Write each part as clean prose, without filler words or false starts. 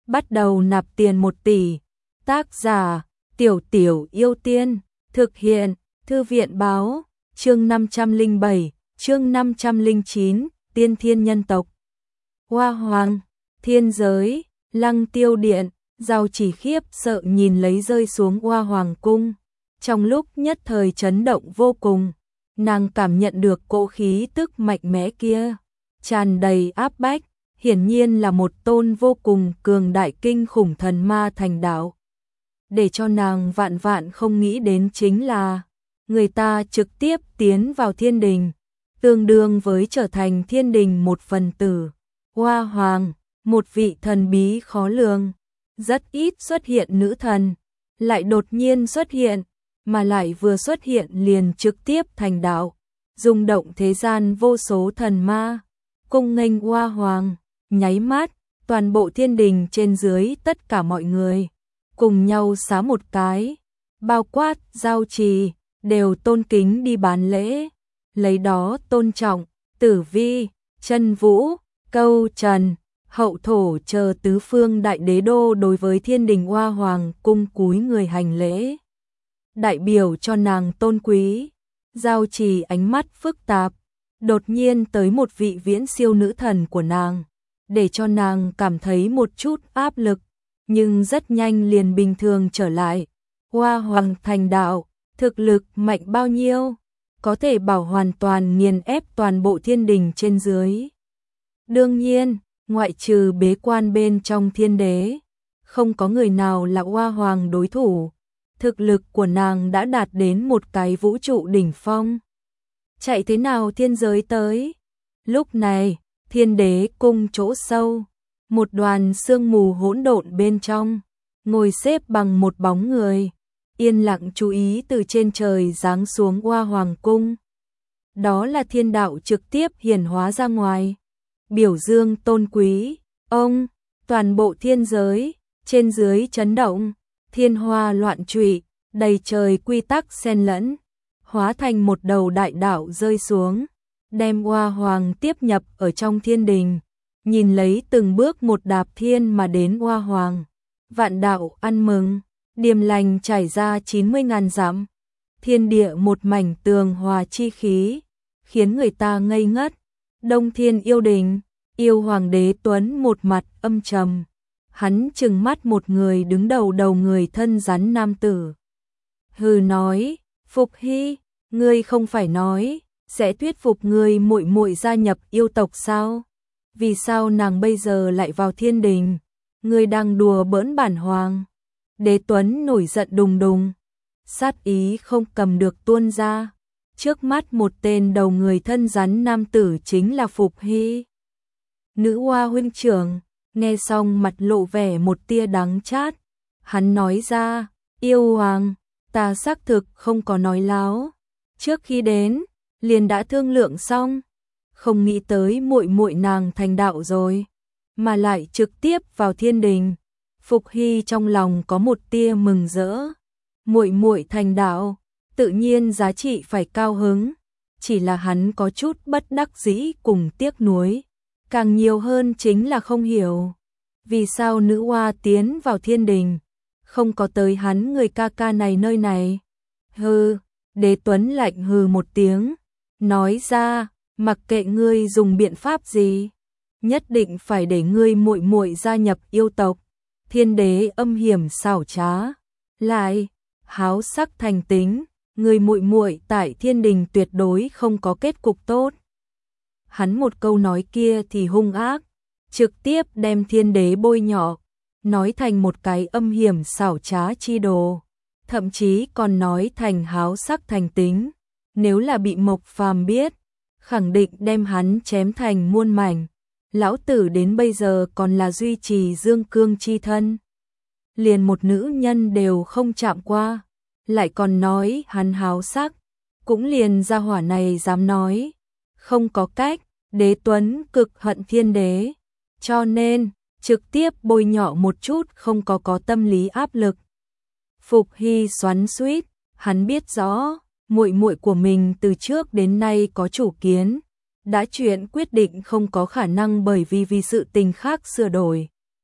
bắt đầu nạp tiền 1 tỷ. Tác giả Tiểu Tiểu Yêu Tiên, thực hiện Thư viện báo, chương 507, chương 509, Tiên Thiên Nhân Tộc. Hoa Hoàng, thiên giới, Lăng Tiêu Điện, Giao Chỉ khiếp sợ nhìn lấy rơi xuống Hoa Hoàng cung. Trong lúc nhất thời chấn động vô cùng, nàng cảm nhận được cỗ khí tức mạnh mẽ kia, tràn đầy áp bách, hiển nhiên là một tôn vô cùng cường đại kinh khủng thần ma thành đạo. Để cho nàng vạn vạn không nghĩ đến chính là, người ta trực tiếp tiến vào thiên đình, tương đương với trở thành thiên đình một phần tử. Hoa Hoàng, một vị thần bí khó lường, rất ít xuất hiện nữ thần, lại đột nhiên xuất hiện, mà lại vừa xuất hiện liền trực tiếp thành đạo, rung động thế gian vô số thần ma, cung nghênh Hoa Hoàng. Nháy mắt, toàn bộ thiên đình trên dưới tất cả mọi người cùng nhau xá một cái, bao quát Giao Trì đều tôn kính đi bán lễ, lấy đó tôn trọng Tử Vi, Chân Vũ, Câu Trần, Hậu Thổ chờ tứ phương đại đế đô đối với thiên đình Hoa Hoàng cung cúi người hành lễ, đại biểu cho nàng tôn quý. Giao Trì ánh mắt phức tạp, đột nhiên tới một vị viễn siêu nữ thần của nàng, để cho nàng cảm thấy một chút áp lực, nhưng rất nhanh liền bình thường trở lại. Hoa Hoàng thành đạo, thực lực mạnh bao nhiêu, có thể bảo hoàn toàn nghiền ép toàn bộ thiên đình trên dưới. Đương nhiên, ngoại trừ bế quan bên trong thiên đế, không có người nào là Hoa Hoàng đối thủ. Thực lực của nàng đã đạt đến một cái vũ trụ đỉnh phong. Chạy thế nào thiên giới tới? Lúc này, thiên đế cung chỗ sâu, một đoàn sương mù hỗn độn bên trong, ngồi xếp bằng một bóng người, yên lặng chú ý từ trên trời giáng xuống Hoa Hoàng cung. Đó là thiên đạo trực tiếp hiển hóa ra ngoài, biểu dương tôn quý, ông, toàn bộ thiên giới, trên dưới chấn động, thiên hoa loạn trụy, đầy trời quy tắc xen lẫn, hóa thành một đầu đại đạo rơi xuống, đem Hoa Hoàng tiếp nhập ở trong thiên đình. Nhìn lấy từng bước một đạp thiên mà đến Hoa Hoàng, vạn đạo ăn mừng, điềm lành trải ra 90.000 dặm, thiên địa một mảnh tường hòa chi khí, khiến người ta ngây ngất. Đông Thiên Yêu Đình, yêu hoàng đế Tuấn một mặt âm trầm, hắn trừng mắt một người đứng đầu người thân rắn nam tử. Hừ nói, Phục Hy, ngươi không phải nói sẽ thuyết phục ngươi muội muội gia nhập yêu tộc sao? Vì sao nàng bây giờ lại vào thiên đình? Ngươi đang đùa bỡn bản hoàng. Đế Tuấn nổi giận đùng đùng, sát ý không cầm được tuôn ra. Trước mắt một tên đầu người thân rắn nam tử chính là Phục Hy. Nữ hoa huynh trưởng, nghe xong mặt lộ vẻ một tia đắng chát. Hắn nói ra, yêu hoàng, ta xác thực không có nói láo. Trước khi đến, liền đã thương lượng xong, không nghĩ tới muội muội nàng thành đạo rồi, mà lại trực tiếp vào thiên đình. Phục Hy trong lòng có một tia mừng rỡ, muội muội thành đạo, tự nhiên giá trị phải cao hứng, chỉ là hắn có chút bất đắc dĩ cùng tiếc nuối, càng nhiều hơn chính là không hiểu, vì sao nữ hoa tiến vào thiên đình, không có tới hắn người ca ca này nơi này. Hừ, Đế Tuấn lạnh hừ một tiếng, nói ra, mặc kệ ngươi dùng biện pháp gì, nhất định phải để ngươi muội muội gia nhập yêu tộc. Thiên đế âm hiểm xảo trá, lại háo sắc thành tính, ngươi muội muội tại thiên đình tuyệt đối không có kết cục tốt. Hắn một câu nói kia thì hung ác, trực tiếp đem thiên đế bôi nhọ, nói thành một cái âm hiểm xảo trá chi đồ, thậm chí còn nói thành háo sắc thành tính, nếu là bị Mộc Phàm biết, khẳng định đem hắn chém thành muôn mảnh. Lão tử đến bây giờ còn là duy trì dương cương chi thân, liền một nữ nhân đều không chạm qua, lại còn nói hắn háo sắc, cũng liền gia hỏa này dám nói, không có cách. Đế Tuấn cực hận thiên đế, cho nên trực tiếp bôi nhọ một chút không có tâm lý áp lực. Phục Hy xoắn xuýt, hắn biết rõ, muội muội của mình từ trước đến nay có chủ kiến, đã chuyện quyết định không có khả năng bởi vì sự tình khác sửa đổi.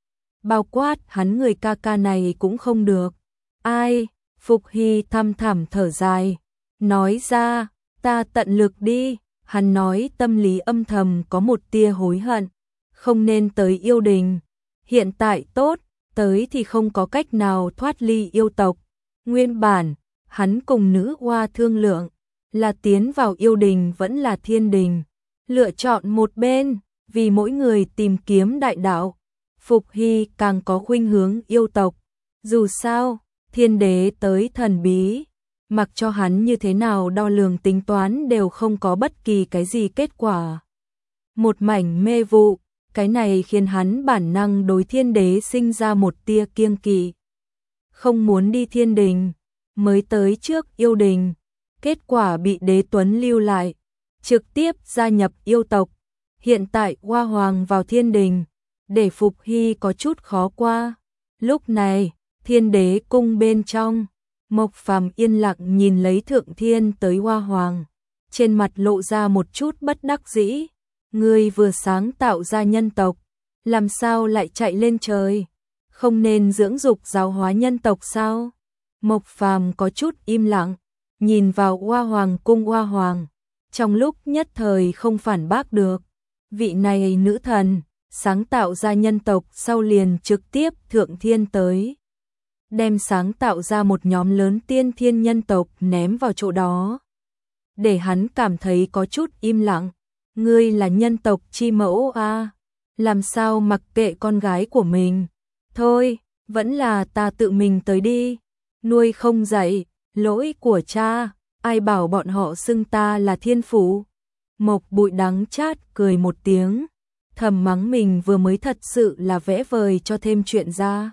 bao quát hắn người ca ca này cũng không được. Ai? Phục Hy thăm thẳm thở dài, nói ra, ta tận lực đi. Hắn nói tâm lý âm thầm có một tia hối hận, không nên tới yêu đình. Hiện tại tốt, tới thì không có cách nào thoát ly yêu tộc. Nguyên bản, hắn cùng nữ hoa thương lượng, là tiến vào yêu đình vẫn là thiên đình. Lựa chọn một bên, vì mỗi người tìm kiếm đại đạo. Phục Hy càng có khuynh hướng yêu tộc. Dù sao, thiên đế tới thần bí, mặc cho hắn như thế nào đo lường tính toán đều không có bất kỳ cái gì kết quả. Một mảnh mê vụ, cái này khiến hắn bản năng đối thiên đế sinh ra một tia kiêng kỵ. Không muốn đi thiên đình, mới tới trước yêu đình, kết quả bị đế tuấn lưu lại, trực tiếp gia nhập yêu tộc. Hiện tại Hoa Hoàng vào thiên đình, để Phục Hy có chút khó qua. Lúc này, thiên đế cung bên trong, Mộc Phàm yên lặng nhìn lấy thượng thiên tới Hoa Hoàng, trên mặt lộ ra một chút bất đắc dĩ. Ngươi vừa sáng tạo ra nhân tộc, làm sao lại chạy lên trời? Không nên dưỡng dục giáo hóa nhân tộc sao? Mộc Phàm có chút im lặng, nhìn vào Hoa Hoàng cung Hoa Hoàng, trong lúc nhất thời không phản bác được. Vị này nữ thần, sáng tạo ra nhân tộc sau liền trực tiếp thượng thiên tới, đem sáng tạo ra một nhóm lớn tiên thiên nhân tộc ném vào chỗ đó. Để hắn cảm thấy có chút im lặng. Ngươi là nhân tộc chi mẫu à? Làm sao mặc kệ con gái của mình? Thôi, vẫn là ta tự mình tới đi. Nuôi không dạy, lỗi của cha, ai bảo bọn họ xưng ta là thiên phủ. Mộc Bụi đắng chát cười một tiếng, thầm mắng mình vừa mới thật sự là vẽ vời cho thêm chuyện ra.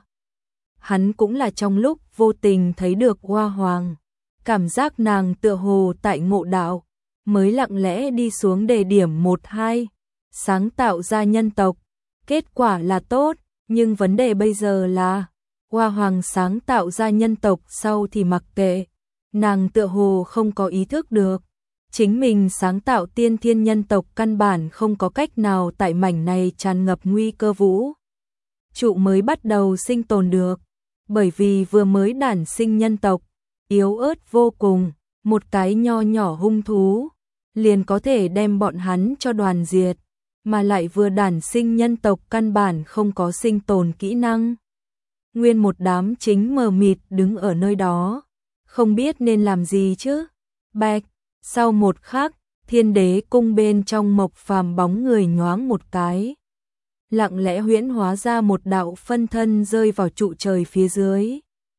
Hắn cũng là trong lúc vô tình thấy được Hoa Hoàng, cảm giác nàng tựa hồ tại ngộ đạo, mới lặng lẽ đi xuống đề điểm 1-2, sáng tạo ra nhân tộc. Kết quả là tốt, nhưng vấn đề bây giờ là, Hoa Hoàng sáng tạo ra nhân tộc sau thì mặc kệ, nàng tựa hồ không có ý thức được. Chính mình sáng tạo tiên thiên nhân tộc căn bản không có cách nào tại mảnh này tràn ngập nguy cơ vũ trụ mới bắt đầu sinh tồn được, bởi vì vừa mới đản sinh nhân tộc, yếu ớt vô cùng, một cái nho nhỏ hung thú, liền có thể đem bọn hắn cho đoàn diệt, mà lại vừa đản sinh nhân tộc căn bản không có sinh tồn kỹ năng. Nguyên một đám chính mờ mịt đứng ở nơi đó, không biết nên làm gì chứ. Bạch, sau một khắc, thiên đế cung bên trong Mộc Phàm bóng người nhoáng một cái, lặng lẽ huyễn hóa ra một đạo phân thân rơi vào trụ trời phía dưới.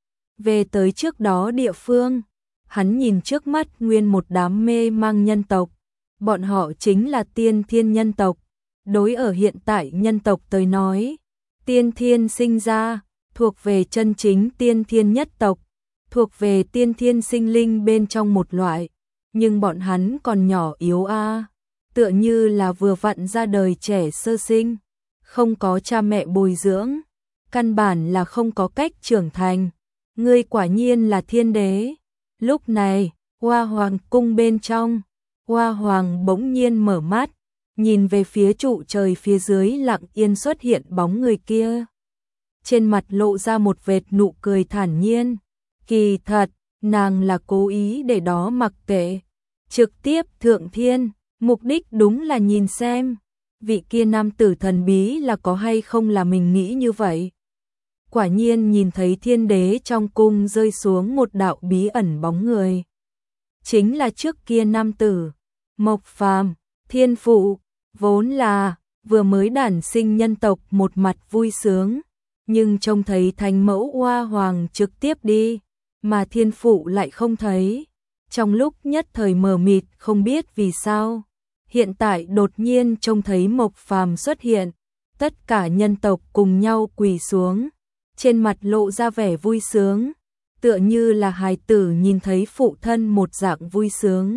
Về tới trước đó địa phương, hắn nhìn trước mắt nguyên một đám mê mang nhân tộc, bọn họ chính là tiên thiên nhân tộc. Đối ở hiện tại nhân tộc tới nói, tiên thiên sinh ra, thuộc về chân chính tiên thiên nhất tộc, thuộc về tiên thiên sinh linh bên trong một loại, nhưng bọn hắn còn nhỏ yếu a, tựa như là vừa vặn ra đời trẻ sơ sinh, không có cha mẹ bồi dưỡng, căn bản là không có cách trưởng thành. Ngươi quả nhiên là thiên đế. Lúc này, Hoa Hoàng cung bên trong, Hoa Hoàng bỗng nhiên mở mắt, nhìn về phía trụ trời phía dưới lặng yên xuất hiện bóng người kia. Trên mặt lộ ra một vệt nụ cười thản nhiên. Kỳ thật, nàng là cố ý để đó mặc kệ. Trực tiếp thượng thiên, mục đích đúng là nhìn xem, vị kia nam tử thần bí là có hay không là mình nghĩ như vậy. Quả nhiên nhìn thấy thiên đế trong cung rơi xuống một đạo bí ẩn bóng người. Chính là trước kia nam tử, Mộc Phàm, thiên phụ, vốn là vừa mới đản sinh nhân tộc một mặt vui sướng, nhưng trông thấy thánh mẫu Hoa Hoàng trực tiếp đi, mà thiên phụ lại không thấy. Trong lúc nhất thời mờ mịt không biết vì sao, hiện tại đột nhiên trông thấy Mộc Phàm xuất hiện, tất cả nhân tộc cùng nhau quỳ xuống, trên mặt lộ ra vẻ vui sướng, tựa như là hài tử nhìn thấy phụ thân một dạng vui sướng.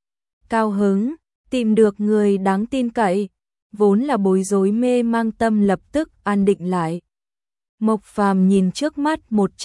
Cao hứng, tìm được người đáng tin cậy, vốn là bối rối mê mang tâm lập tức an định lại. Mộc Phàm nhìn trước mắt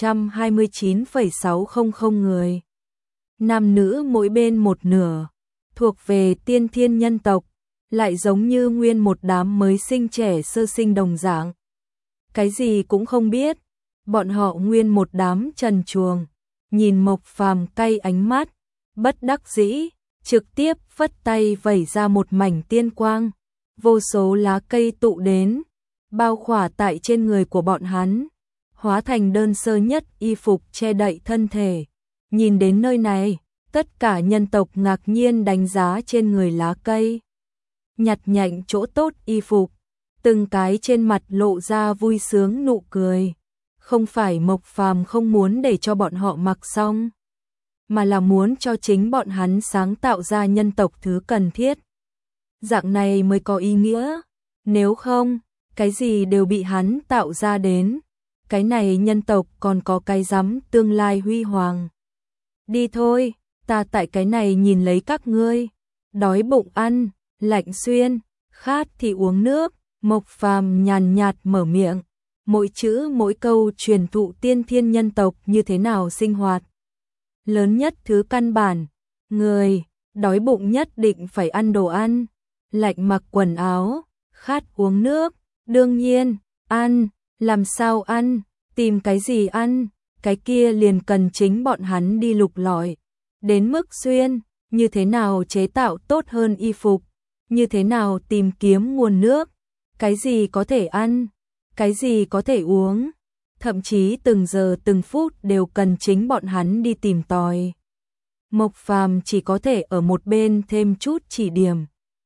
129,600 người. Nam nữ mỗi bên một nửa, thuộc về tiên thiên nhân tộc, lại giống như nguyên một đám mới sinh trẻ sơ sinh đồng dạng. cái gì cũng không biết. Bọn họ nguyên một đám trần truồng, nhìn Mộc Phàm cay ánh mắt, bất đắc dĩ, trực tiếp phất tay vẩy ra một mảnh tiên quang, vô số lá cây tụ đến, bao khỏa tại trên người của bọn hắn, hóa thành đơn sơ nhất y phục che đậy thân thể. Nhìn đến nơi này, tất cả nhân tộc ngạc nhiên đánh giá trên người lá cây, nhặt nhạnh chỗ tốt y phục, từng cái trên mặt lộ ra vui sướng nụ cười. Không phải Mộc Phàm không muốn để cho bọn họ mặc xong, mà là muốn cho chính bọn hắn sáng tạo ra nhân tộc thứ cần thiết. Dạng này mới có ý nghĩa, nếu không, cái gì đều bị hắn tạo ra đến, cái này nhân tộc còn có cái rắm tương lai huy hoàng. Đi thôi, ta tại cái này nhìn lấy các ngươi, đói bụng ăn, lạnh xuyên, khát thì uống nước. Mộc Phàm nhàn nhạt mở miệng, mỗi chữ mỗi câu truyền thụ tiên thiên nhân tộc như thế nào sinh hoạt. Lớn nhất thứ căn bản, người đói bụng nhất định phải ăn đồ ăn, lạnh mặc quần áo, khát uống nước, đương nhiên, ăn, làm sao ăn, tìm cái gì ăn, cái kia liền cần chính bọn hắn đi lục lọi. Đến mức xuyên, như thế nào chế tạo tốt hơn y phục, như thế nào tìm kiếm nguồn nước, cái gì có thể ăn, cái gì có thể uống, thậm chí từng giờ từng phút đều cần chính bọn hắn đi tìm tòi. Mộc Phàm chỉ có thể ở một bên thêm chút chỉ điểm,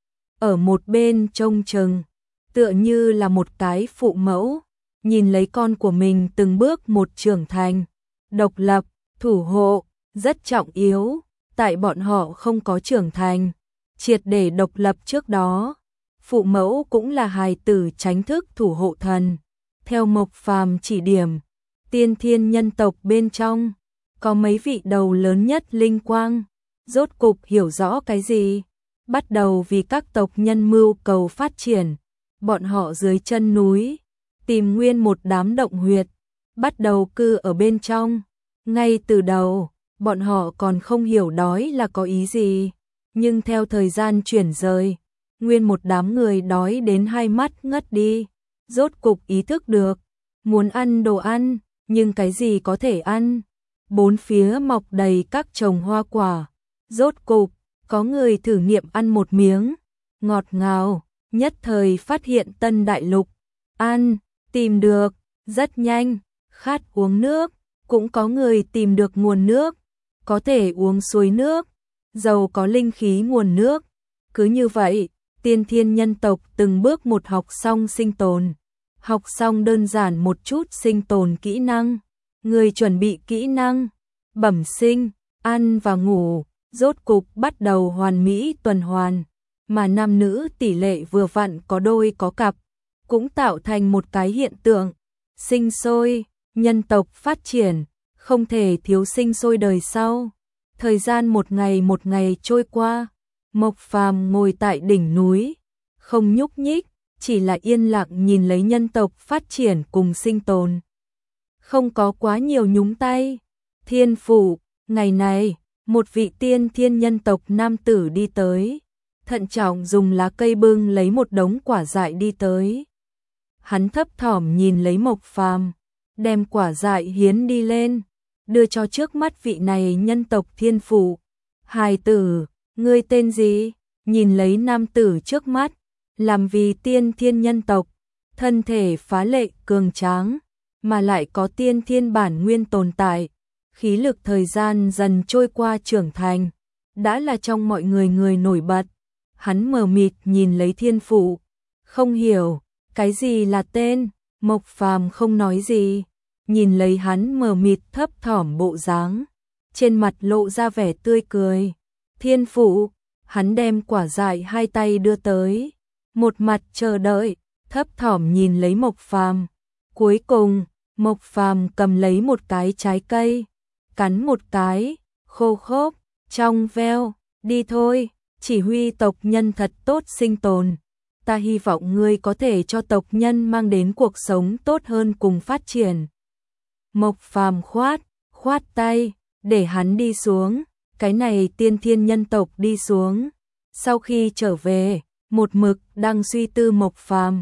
ở một bên trông chừng, tựa như là một cái phụ mẫu, nhìn lấy con của mình từng bước một trưởng thành, độc lập, thủ hộ, rất trọng yếu, tại bọn họ không có trưởng thành, triệt để độc lập trước đó. Phụ mẫu cũng là hài tử tránh thức thủ hộ thần. Theo Mộc Phàm chỉ điểm, tiên thiên nhân tộc bên trong, có mấy vị đầu lớn nhất linh quang, rốt cục hiểu rõ cái gì, bắt đầu vì các tộc nhân mưu cầu phát triển. Bọn họ dưới chân núi, tìm nguyên một đám động huyệt, bắt đầu cư ở bên trong. Ngay từ đầu, bọn họ còn không hiểu đói là có ý gì, nhưng theo thời gian chuyển rời, nguyên một đám người đói đến hai mắt ngất đi, rốt cục ý thức được, muốn ăn đồ ăn, nhưng cái gì có thể ăn. Bốn phía mọc đầy các trồng hoa quả, rốt cục, có người thử nghiệm ăn một miếng, ngọt ngào, nhất thời phát hiện tân đại lục, ăn, tìm được, rất nhanh, khát uống nước, cũng có người tìm được nguồn nước, có thể uống suối nước, giàu có linh khí nguồn nước. Cứ như vậy, tiên thiên nhân tộc từng bước một học xong sinh tồn, học xong đơn giản một chút sinh tồn kỹ năng, người chuẩn bị kỹ năng, bẩm sinh, ăn và ngủ, rốt cục bắt đầu hoàn mỹ tuần hoàn, mà nam nữ tỷ lệ vừa vặn có đôi có cặp, cũng tạo thành một cái hiện tượng, sinh sôi, nhân tộc phát triển, không thể thiếu sinh sôi đời sau. Thời gian một ngày trôi qua, Mộc Phàm ngồi tại đỉnh núi, không nhúc nhích, chỉ là yên lặng nhìn lấy nhân tộc phát triển cùng sinh tồn. Không có quá nhiều nhúng tay. Thiên phủ, ngày này, một vị tiên thiên nhân tộc nam tử đi tới, thận trọng dùng lá cây bưng lấy một đống quả dại đi tới. Hắn thấp thỏm nhìn lấy Mộc Phàm, đem quả dại hiến đi lên, đưa cho trước mắt vị này nhân tộc thiên phủ. Hài tử, ngươi tên gì? Nhìn lấy nam tử trước mắt, làm vì tiên thiên nhân tộc, thân thể phá lệ cường tráng, mà lại có tiên thiên bản nguyên tồn tại, khí lực thời gian dần trôi qua trưởng thành, đã là trong mọi người người nổi bật. Hắn mờ mịt nhìn lấy thiên phụ, không hiểu, cái gì là tên. Mộc Phàm không nói gì, nhìn lấy hắn mờ mịt thấp thỏm bộ dáng, trên mặt lộ ra vẻ tươi cười. Thiên phụ, hắn đem quả dại hai tay đưa tới, một mặt chờ đợi, thấp thỏm nhìn lấy Mộc Phàm. Cuối cùng, Mộc Phàm cầm lấy một cái trái cây, cắn một cái, khô khốc, trong veo, đi thôi, chỉ huy tộc nhân thật tốt sinh tồn. Ta hy vọng ngươi có thể cho tộc nhân mang đến cuộc sống tốt hơn cùng phát triển. Mộc Phàm khoát tay, để hắn đi xuống, cái này tiên thiên nhân tộc đi xuống. Sau khi trở về, một mực đang suy tư Mộc Phàm,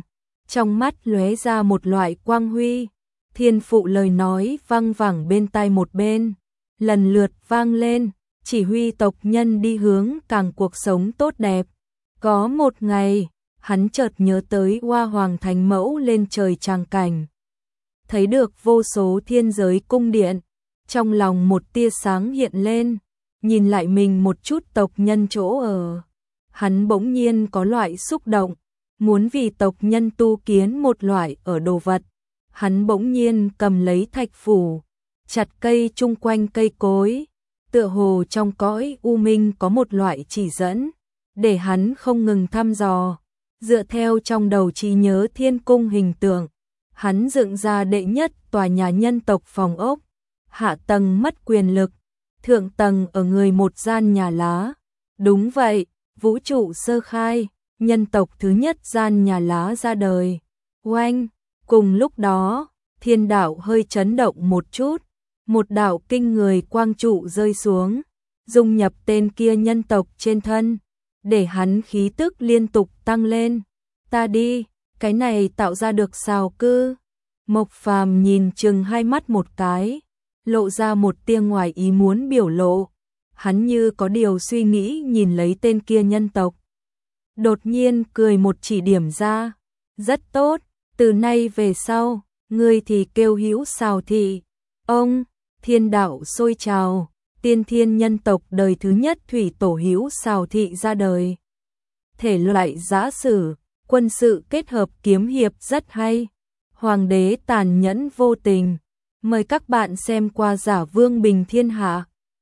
trong mắt lóe ra một loại quang huy. Thiên phụ lời nói vang vẳng bên tai một bên, lần lượt vang lên, chỉ huy tộc nhân đi hướng càng cuộc sống tốt đẹp. Có một ngày, hắn chợt nhớ tới Hoa Hoàng Thánh Mẫu lên trời tràng cảnh. Thấy được vô số thiên giới cung điện, trong lòng một tia sáng hiện lên, nhìn lại mình một chút tộc nhân chỗ ở. Hắn bỗng nhiên có loại xúc động, muốn vì tộc nhân tu kiến một loại ở đồ vật. Hắn bỗng nhiên cầm lấy thạch phủ, chặt cây chung quanh cây cối, tựa hồ trong cõi u minh có một loại chỉ dẫn, để hắn không ngừng thăm dò. Dựa theo trong đầu trí nhớ thiên cung hình tượng, hắn dựng ra đệ nhất tòa nhà nhân tộc phòng ốc, hạ tầng mất quyền lực, thượng tầng ở người một gian nhà lá. Đúng vậy, vũ trụ sơ khai, nhân tộc thứ nhất gian nhà lá ra đời. Oanh, cùng lúc đó, thiên đạo hơi chấn động một chút, một đạo kinh người quang trụ rơi xuống, dung nhập tên kia nhân tộc trên thân, để hắn khí tức liên tục tăng lên. Ta đi, cái này tạo ra được sao cư? Mộc Phàm nhìn chừng hai mắt một cái, lộ ra một tia ngoài ý muốn biểu lộ. Hắn như có điều suy nghĩ nhìn lấy tên kia nhân tộc. Đột nhiên cười một chỉ điểm ra. Rất tốt, từ nay về sau, ngươi thì kêu Hữu Sào Thị. Ông, thiên đạo sôi trào, tiên thiên nhân tộc đời thứ nhất thủy tổ Hữu Sào Thị ra đời. Thể loại giã sử, quân sự kết hợp kiếm hiệp rất hay. Hoàng đế tàn nhẫn vô tình. Mời các bạn xem qua Giả Vương Bình Thiên Hạ.